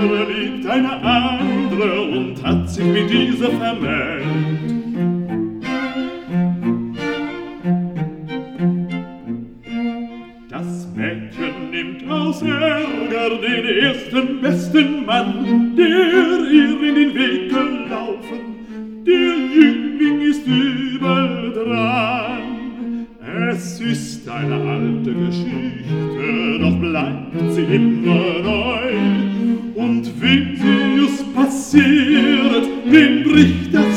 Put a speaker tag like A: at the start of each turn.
A: liebt eine andere und hat sich mit dieser vermählt. Das Mädchen nimmt aus Ärger den ersten besten Mann, der ihr in den Weg gelaufen. Der Jüngling ist übel dran. Es ist eine alte Geschichte, doch bleibt sie immer neu. Und wenn sie es passiert, den bricht das